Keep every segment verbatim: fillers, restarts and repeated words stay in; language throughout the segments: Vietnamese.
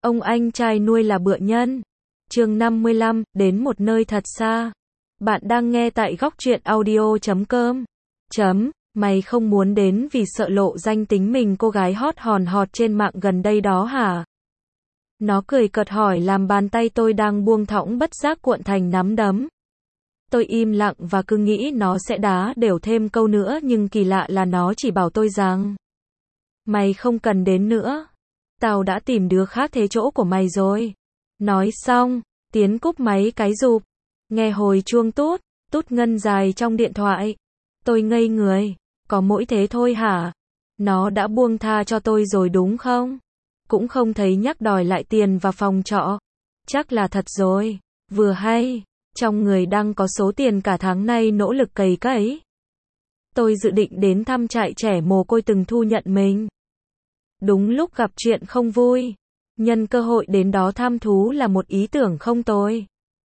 Ông anh trai nuôi là bựa nhân. Chương năm mươi lăm, đến một nơi thật xa. Bạn đang nghe tại góc truyện audio chấm com. Chấm, mày không muốn đến vì sợ lộ danh tính mình cô gái hot hòn hot trên mạng gần đây đó hả? Nó cười cợt hỏi làm bàn tay tôi đang buông thõng bất giác cuộn thành nắm đấm. Tôi im lặng và cứ nghĩ nó sẽ đá đều thêm câu nữa, nhưng kỳ lạ là nó chỉ bảo tôi rằng mày không cần đến nữa. Tao đã tìm đứa khác thế chỗ của mày rồi. Nói xong, Tiến cúp máy cái rụp. Nghe hồi chuông tút, tút ngân dài trong điện thoại. Tôi ngây người. Có mỗi thế thôi hả? Nó đã buông tha cho tôi rồi đúng không? Cũng không thấy nhắc đòi lại tiền và phòng trọ. Chắc là thật rồi. Vừa hay, trong người đang có số tiền cả tháng nay nỗ lực cày cấy. Tôi dự định đến thăm trại trẻ mồ côi từng thu nhận mình. Đúng lúc gặp chuyện không vui. Nhân cơ hội đến đó thăm thú là một ý tưởng không tồi.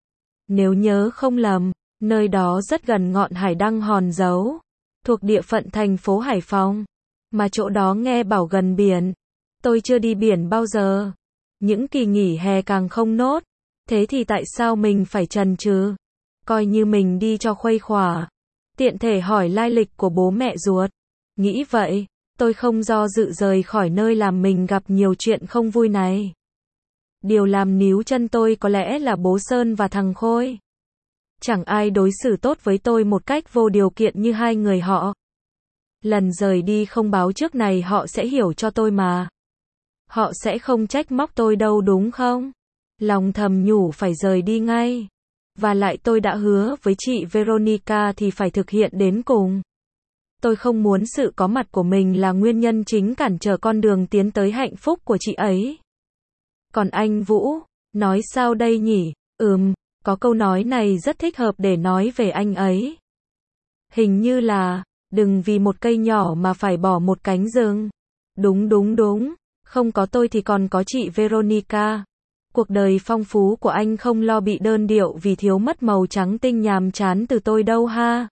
Nếu nhớ không lầm, nơi đó rất gần ngọn hải đăng Hòn Dấu, thuộc địa phận thành phố Hải Phòng. Mà chỗ đó nghe bảo gần biển. Tôi chưa đi biển bao giờ. Những kỳ nghỉ hè càng không nốt. Thế thì tại sao mình phải chần chừ? Coi như mình đi cho khuây khỏa. Tiện thể hỏi lai lịch của bố mẹ ruột. Nghĩ vậy, tôi không do dự rời khỏi nơi làm mình gặp nhiều chuyện không vui này. Điều làm níu chân tôi có lẽ là bố Sơn và thằng Khôi. Chẳng ai đối xử tốt với tôi một cách vô điều kiện như hai người họ. Lần rời đi không báo trước này họ sẽ hiểu cho tôi mà. Họ sẽ không trách móc tôi đâu đúng không? Lòng thầm nhủ phải rời đi ngay. Và lại tôi đã hứa với chị Veronica thì phải thực hiện đến cùng. Tôi không muốn sự có mặt của mình là nguyên nhân chính cản trở con đường tiến tới hạnh phúc của chị ấy. Còn anh Vũ, nói sao đây nhỉ? Ừm, có câu nói này rất thích hợp để nói về anh ấy. Hình như là, đừng vì một cây nhỏ mà phải bỏ một cánh rừng. Đúng đúng đúng, không có tôi thì còn có chị Veronica. Cuộc đời phong phú của anh không lo bị đơn điệu vì thiếu mất màu trắng tinh nhàm chán từ tôi đâu ha.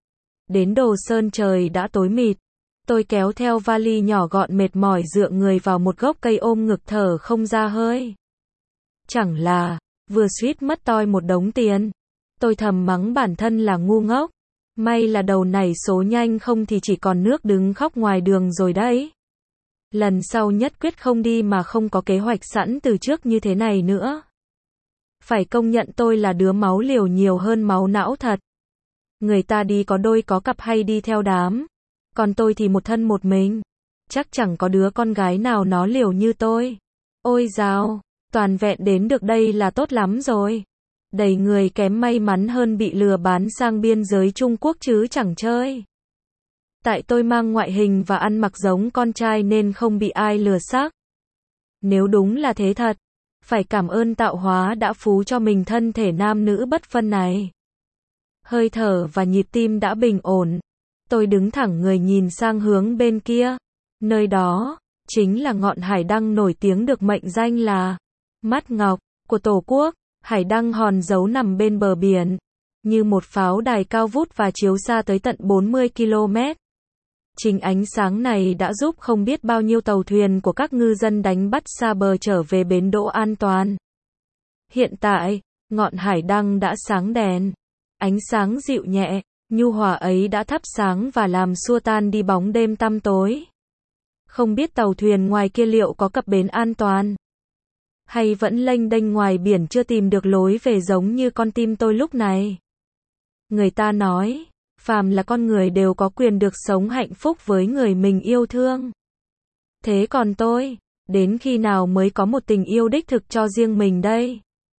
Đến Đồ Sơn trời đã tối mịt. Tôi kéo theo vali nhỏ gọn mệt mỏi dựa người vào một gốc cây ôm ngực thở không ra hơi. Chẳng là, vừa suýt mất toi một đống tiền. Tôi thầm mắng bản thân là ngu ngốc. May là đầu nảy số nhanh không thì chỉ còn nước đứng khóc ngoài đường rồi đấy. Lần sau nhất quyết không đi mà không có kế hoạch sẵn từ trước như thế này nữa. Phải công nhận tôi là đứa máu liều nhiều hơn máu não thật. Người ta đi có đôi có cặp hay đi theo đám. Còn tôi thì một thân một mình. Chắc chẳng có đứa con gái nào nó liều như tôi. Ôi dào, toàn vẹn đến được đây là tốt lắm rồi. Đầy người kém may mắn hơn bị lừa bán sang biên giới Trung Quốc chứ chẳng chơi. Tại tôi mang ngoại hình và ăn mặc giống con trai nên không bị ai lừa xác. Nếu đúng là thế thật, phải cảm ơn tạo hóa đã phú cho mình thân thể nam nữ bất phân này. Hơi thở và nhịp tim đã bình ổn. Tôi đứng thẳng người nhìn sang hướng bên kia. Nơi đó, chính là ngọn hải đăng nổi tiếng được mệnh danh là mắt ngọc của Tổ quốc. Hải đăng Hòn Dấu nằm bên bờ biển, như một pháo đài cao vút và chiếu xa tới tận bốn mươi ki lô mét. Chính ánh sáng này đã giúp không biết bao nhiêu tàu thuyền của các ngư dân đánh bắt xa bờ trở về bến đỗ an toàn. Hiện tại, ngọn hải đăng đã sáng đèn. Ánh sáng dịu nhẹ, nhu hòa ấy đã thắp sáng và làm xua tan đi bóng đêm tăm tối. Không biết tàu thuyền ngoài kia liệu có cập bến an toàn, hay vẫn lênh đênh ngoài biển chưa tìm được lối về giống như con tim tôi lúc này. Người ta nói, phàm là con người đều có quyền được sống hạnh phúc với người mình yêu thương. Thế còn tôi, đến khi nào mới có một tình yêu đích thực cho riêng mình đây?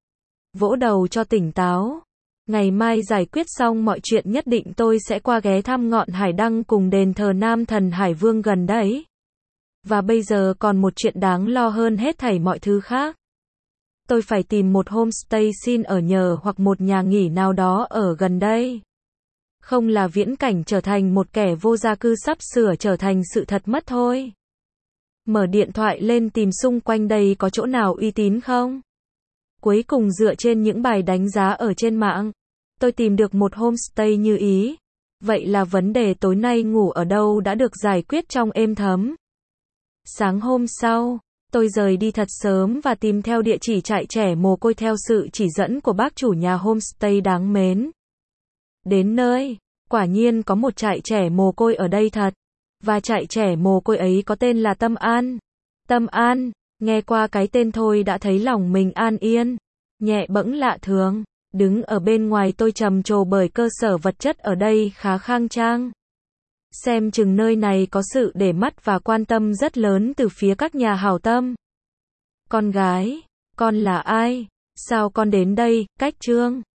Vỗ đầu cho tỉnh táo. Ngày mai giải quyết xong mọi chuyện nhất định tôi sẽ qua ghé thăm ngọn hải đăng cùng đền thờ Nam Thần Hải Vương gần đấy. Và bây giờ còn một chuyện đáng lo hơn hết thảy mọi thứ khác. Tôi phải tìm một homestay xin ở nhờ hoặc một nhà nghỉ nào đó ở gần đây. Không là viễn cảnh trở thành một kẻ vô gia cư sắp sửa trở thành sự thật mất thôi. Mở điện thoại lên tìm xung quanh đây có chỗ nào uy tín không? Cuối cùng dựa trên những bài đánh giá ở trên mạng, tôi tìm được một homestay như ý. Vậy là vấn đề tối nay ngủ ở đâu đã được giải quyết trong êm thấm. Sáng hôm sau, Tôi rời đi thật sớm và tìm theo địa chỉ trại trẻ mồ côi theo sự chỉ dẫn của bác chủ nhà homestay đáng mến. Đến nơi, quả nhiên có một trại trẻ mồ côi ở đây thật. Và trại trẻ mồ côi ấy có tên là Tâm An. Tâm An, nghe qua cái tên thôi đã thấy lòng mình an yên, nhẹ bẫng lạ thường. Đứng ở bên ngoài tôi trầm trồ bởi cơ sở vật chất ở đây khá khang trang. Xem chừng nơi này có sự để mắt và quan tâm rất lớn từ phía các nhà hảo tâm. Con gái, con là ai? Sao con đến đây? Cách Trương